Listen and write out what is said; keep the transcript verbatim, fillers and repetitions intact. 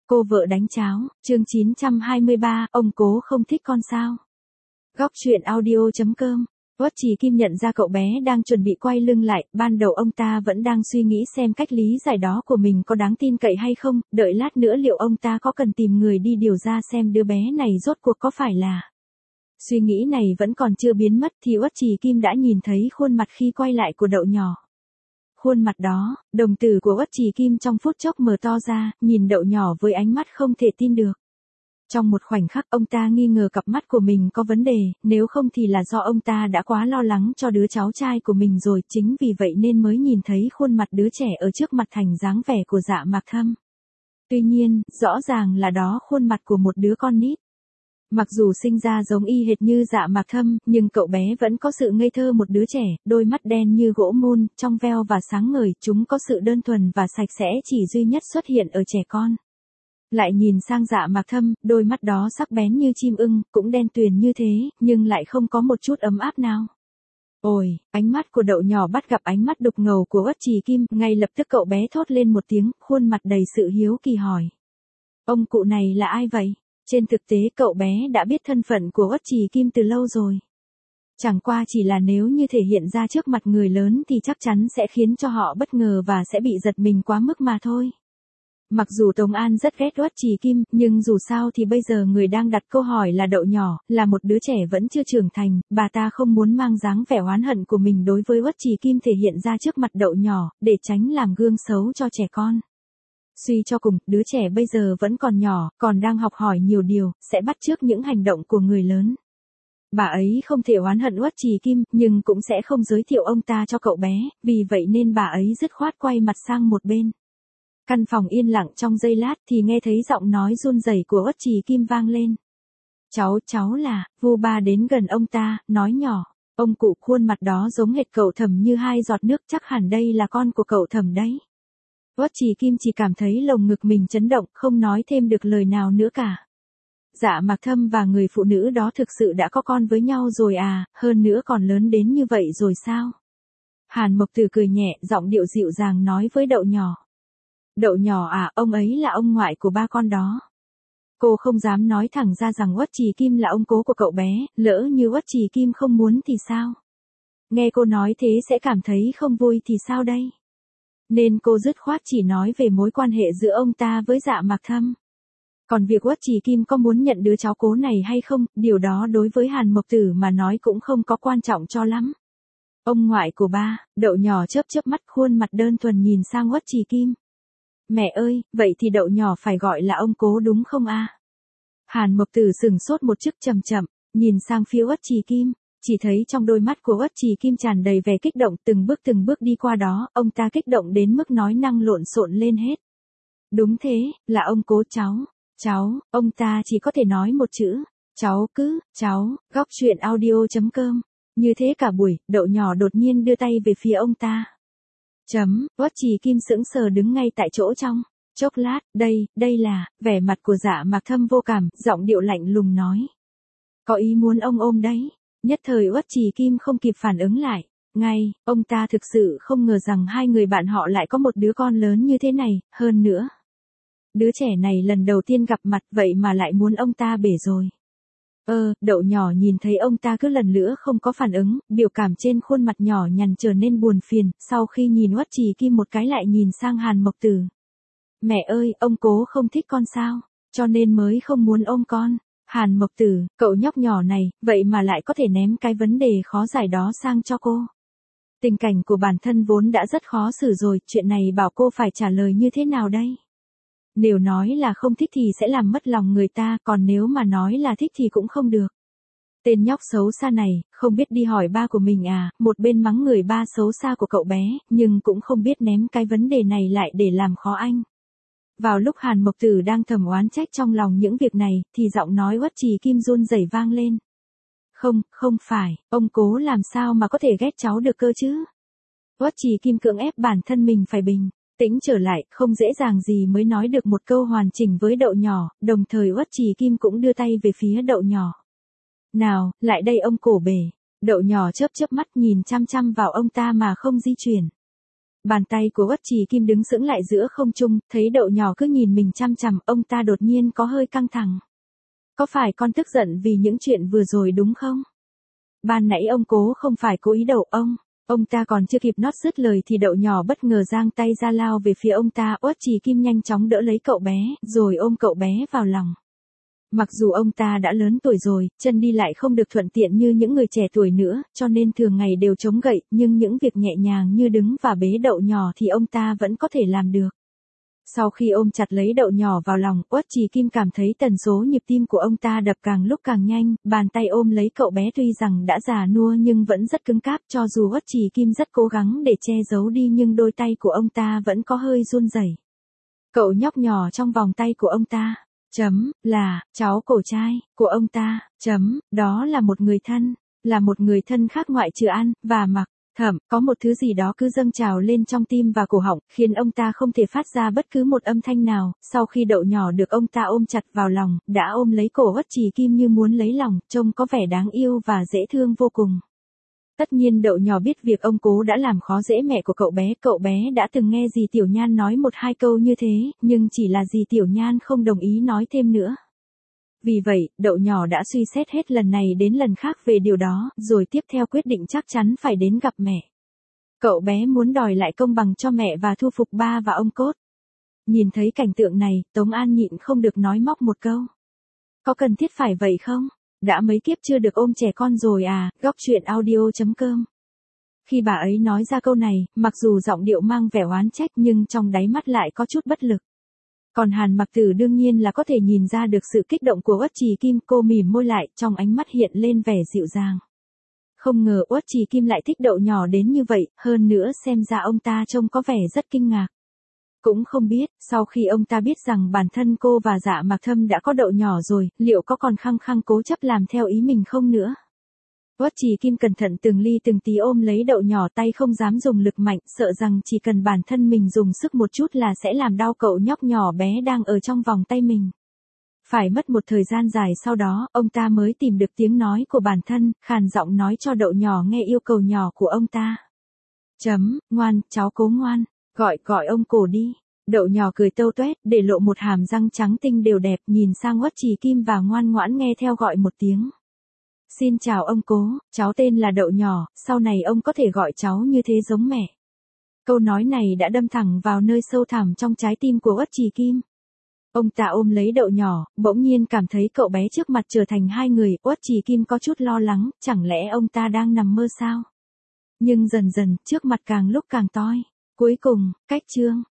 Cô vợ đánh cháo, chương chín trăm hai mươi ba, ông cố không thích con sao? Góc truyện audio chấm com. Uất Trì Kim nhận ra cậu bé đang chuẩn bị quay lưng lại, ban đầu ông ta vẫn đang suy nghĩ xem cách lý giải đó của mình có đáng tin cậy hay không, đợi lát nữa liệu ông ta có cần tìm người đi điều ra xem đứa bé này rốt cuộc có phải là. Suy nghĩ này vẫn còn chưa biến mất thì Uất Trì Kim đã nhìn thấy khuôn mặt khi quay lại của Đậu Nhỏ. Khuôn mặt đó, đồng tử của Uất Trì Kim trong phút chốc mở to ra, nhìn Đậu Nhỏ với ánh mắt không thể tin được. Trong một khoảnh khắc ông ta nghi ngờ cặp mắt của mình có vấn đề, nếu không thì là do ông ta đã quá lo lắng cho đứa cháu trai của mình rồi, chính vì vậy nên mới nhìn thấy khuôn mặt đứa trẻ ở trước mặt thành dáng vẻ của Dạ Mạc Thâm. Tuy nhiên, rõ ràng là đó khuôn mặt của một đứa con nít. Mặc dù sinh ra giống y hệt như Dạ Mạc Thâm, nhưng cậu bé vẫn có sự ngây thơ một đứa trẻ, đôi mắt đen như gỗ mun, trong veo và sáng ngời, chúng có sự đơn thuần và sạch sẽ chỉ duy nhất xuất hiện ở trẻ con. Lại nhìn sang Dạ Mạc Thâm, đôi mắt đó sắc bén như chim ưng, cũng đen tuyền như thế, nhưng lại không có một chút ấm áp nào. Ôi, ánh mắt của Đậu Nhỏ bắt gặp ánh mắt đục ngầu của Uất Trì Kim, ngay lập tức cậu bé thốt lên một tiếng, khuôn mặt đầy sự hiếu kỳ hỏi. Ông cụ này là ai vậy? Trên thực tế cậu bé đã biết thân phận của Uất Trì Kim từ lâu rồi. Chẳng qua chỉ là nếu như thể hiện ra trước mặt người lớn thì chắc chắn sẽ khiến cho họ bất ngờ và sẽ bị giật mình quá mức mà thôi. Mặc dù Tống An rất ghét Uất Trì Kim, nhưng dù sao thì bây giờ người đang đặt câu hỏi là Đậu Nhỏ, là một đứa trẻ vẫn chưa trưởng thành, bà ta không muốn mang dáng vẻ oán hận của mình đối với Uất Trì Kim thể hiện ra trước mặt Đậu Nhỏ, để tránh làm gương xấu cho trẻ con. Suy cho cùng, đứa trẻ bây giờ vẫn còn nhỏ, còn đang học hỏi nhiều điều, sẽ bắt chước những hành động của người lớn. Bà ấy không thể oán hận Uất Trì Kim, nhưng cũng sẽ không giới thiệu ông ta cho cậu bé, vì vậy nên bà ấy dứt khoát quay mặt sang một bên. Căn phòng yên lặng trong giây lát thì nghe thấy giọng nói run rẩy của Uất Trì Kim vang lên. Cháu, cháu là, Vu Ba đến gần ông ta, nói nhỏ, ông cụ khuôn mặt đó giống hệt cậu Thẩm như hai giọt nước, chắc hẳn đây là con của cậu Thẩm đấy. Uất Trì Kim chỉ cảm thấy lồng ngực mình chấn động, không nói thêm được lời nào nữa cả. Dạ Mạc Thâm và người phụ nữ đó thực sự đã có con với nhau rồi à, hơn nữa còn lớn đến như vậy rồi sao? Hàn Mộc Tử cười nhẹ, giọng điệu dịu dàng nói với Đậu Nhỏ. Đậu Nhỏ à, ông ấy là ông ngoại của ba con đó. Cô không dám nói thẳng ra rằng Uất Trì Kim là ông cố của cậu bé, lỡ như Uất Trì Kim không muốn thì sao? Nghe cô nói thế sẽ cảm thấy không vui thì sao đây? Nên cô dứt khoát chỉ nói về mối quan hệ giữa ông ta với Dạ Mạc Thâm. Còn việc Uất Trì Kim có muốn nhận đứa cháu cố này hay không, điều đó đối với Hàn Mộc Tử mà nói cũng không có quan trọng cho lắm. Ông ngoại của ba, Đậu Nhỏ chớp chớp mắt, khuôn mặt đơn thuần nhìn sang Uất Trì Kim. Mẹ ơi, vậy thì Đậu Nhỏ phải gọi là ông cố đúng không a? À? Hàn Mộc Tử sừng sốt một chút chậm chậm, nhìn sang phía Uất Trì Kim. Chỉ thấy trong đôi mắt của Uất Trì Kim tràn đầy vẻ kích động, từng bước từng bước đi qua đó, ông ta kích động đến mức nói năng lộn xộn lên hết. Đúng thế, là ông cố cháu, cháu, ông ta chỉ có thể nói một chữ, cháu cứ, cháu, góc truyện audio chấm com. Như thế cả buổi, Đậu Nhỏ đột nhiên đưa tay về phía ông ta. Chấm, Uất Trì Kim sững sờ đứng ngay tại chỗ trong chốc lát, đây, đây là, vẻ mặt của Dạ Mạc Thâm vô cảm, giọng điệu lạnh lùng nói. Có ý muốn ông ôm đấy. Nhất thời Uất Trì Kim không kịp phản ứng lại. Ngay, ông ta thực sự không ngờ rằng hai người bạn họ lại có một đứa con lớn như thế này, hơn nữa. Đứa trẻ này lần đầu tiên gặp mặt vậy mà lại muốn ông ta bể rồi. Ơ, Đậu Nhỏ nhìn thấy ông ta cứ lần nữa không có phản ứng, biểu cảm trên khuôn mặt nhỏ nhằn trở nên buồn phiền, sau khi nhìn Uất Trì Kim một cái lại nhìn sang Hàn Mộc Tử. Mẹ ơi, ông cố không thích con sao, cho nên mới không muốn ôm con. Hàn Mộc Tử, cậu nhóc nhỏ này, vậy mà lại có thể ném cái vấn đề khó giải đó sang cho cô. Tình cảnh của bản thân vốn đã rất khó xử rồi, chuyện này bảo cô phải trả lời như thế nào đây? Nếu nói là không thích thì sẽ làm mất lòng người ta, còn nếu mà nói là thích thì cũng không được. Tên nhóc xấu xa này, không biết đi hỏi ba của mình à, một bên mắng người ba xấu xa của cậu bé, nhưng cũng không biết ném cái vấn đề này lại để làm khó anh. Vào lúc Hàn Mộc Tử đang thầm oán trách trong lòng những việc này, thì giọng nói Uất Trì Kim run rẩy vang lên. Không, không phải, ông cố làm sao mà có thể ghét cháu được cơ chứ? Uất Trì Kim cưỡng ép bản thân mình phải bình tĩnh trở lại, không dễ dàng gì mới nói được một câu hoàn chỉnh với Đậu Nhỏ, đồng thời Uất Trì Kim cũng đưa tay về phía Đậu Nhỏ. Nào, lại đây ông cổ bể. Đậu Nhỏ chớp chớp mắt nhìn chăm chăm vào ông ta mà không di chuyển. Bàn tay của Uất Trì Kim đứng sững lại giữa không trung, thấy đậu nhỏ cứ nhìn mình chăm chằm, ông ta đột nhiên có hơi căng thẳng. Có phải con tức giận vì những chuyện vừa rồi đúng không? Ban nãy ông Cố không phải cố ý đậu ông. Ông ta còn chưa kịp nót dứt lời thì đậu nhỏ bất ngờ giang tay ra lao về phía ông ta. Uất Trì Kim nhanh chóng đỡ lấy cậu bé, rồi ôm cậu bé vào lòng. Mặc dù ông ta đã lớn tuổi rồi, chân đi lại không được thuận tiện như những người trẻ tuổi nữa, cho nên thường ngày đều chống gậy, nhưng những việc nhẹ nhàng như đứng và bế đậu nhỏ thì ông ta vẫn có thể làm được. Sau khi ôm chặt lấy đậu nhỏ vào lòng, Uất Trì Kim cảm thấy tần số nhịp tim của ông ta đập càng lúc càng nhanh, bàn tay ôm lấy cậu bé tuy rằng đã già nua nhưng vẫn rất cứng cáp, cho dù Uất Trì Kim rất cố gắng để che giấu đi nhưng đôi tay của ông ta vẫn có hơi run rẩy. Cậu nhóc nhỏ trong vòng tay của ông ta, chấm, là, cháu cổ trai, của ông ta, chấm, đó là một người thân, là một người thân khác ngoại trừ ăn, và mặc. Thẩm, có một thứ gì đó cứ dâng trào lên trong tim và cổ họng, khiến ông ta không thể phát ra bất cứ một âm thanh nào. Sau khi đậu nhỏ được ông ta ôm chặt vào lòng, đã ôm lấy cổ Uất Trì Kim như muốn lấy lòng, trông có vẻ đáng yêu và dễ thương vô cùng. Tất nhiên đậu nhỏ biết việc ông Cố đã làm khó dễ mẹ của cậu bé, cậu bé đã từng nghe dì Tiểu Nhan nói một hai câu như thế, nhưng chỉ là dì Tiểu Nhan không đồng ý nói thêm nữa. Vì vậy, đậu nhỏ đã suy xét hết lần này đến lần khác về điều đó, rồi tiếp theo quyết định chắc chắn phải đến gặp mẹ. Cậu bé muốn đòi lại công bằng cho mẹ và thu phục ba và ông Cốt. Nhìn thấy cảnh tượng này, Tống An nhịn không được nói móc một câu. Có cần thiết phải vậy không? Đã mấy kiếp chưa được ôm trẻ con rồi à, góc truyện audio chấm com. Khi bà ấy nói ra câu này, mặc dù giọng điệu mang vẻ oán trách nhưng trong đáy mắt lại có chút bất lực. Còn Hàn Mặc Tử đương nhiên là có thể nhìn ra được sự kích động của Uất Trì Kim, cô mỉm môi lại, trong ánh mắt hiện lên vẻ dịu dàng. Không ngờ Uất Trì Kim lại thích đậu nhỏ đến như vậy, hơn nữa xem ra ông ta trông có vẻ rất kinh ngạc. Cũng không biết, sau khi ông ta biết rằng bản thân cô và Dạ Mạc Thâm đã có đậu nhỏ rồi, liệu có còn khăng khăng cố chấp làm theo ý mình không nữa? Uất Trì Kim cẩn thận từng ly từng tí ôm lấy đậu nhỏ, tay không dám dùng lực mạnh, sợ rằng chỉ cần bản thân mình dùng sức một chút là sẽ làm đau cậu nhóc nhỏ bé đang ở trong vòng tay mình. Phải mất một thời gian dài sau đó, ông ta mới tìm được tiếng nói của bản thân, khàn giọng nói cho đậu nhỏ nghe yêu cầu nhỏ của ông ta. Chấm, ngoan, cháu Cố ngoan, gọi gọi ông Cổ đi. Đậu nhỏ cười tâu tuét, để lộ một hàm răng trắng tinh đều đẹp, nhìn sang Uất Trì Kim và ngoan ngoãn nghe theo gọi một tiếng. Xin chào ông Cố, cháu tên là Đậu Nhỏ, sau này ông có thể gọi cháu như thế giống mẹ. Câu nói này đã đâm thẳng vào nơi sâu thẳm trong trái tim của Uất Trì Kim. Ông ta ôm lấy đậu nhỏ, bỗng nhiên cảm thấy cậu bé trước mặt trở thành hai người. Uất Trì Kim có chút lo lắng, chẳng lẽ ông ta đang nằm mơ sao? Nhưng dần dần, trước mặt càng lúc càng toi. Cuối cùng, cách chương.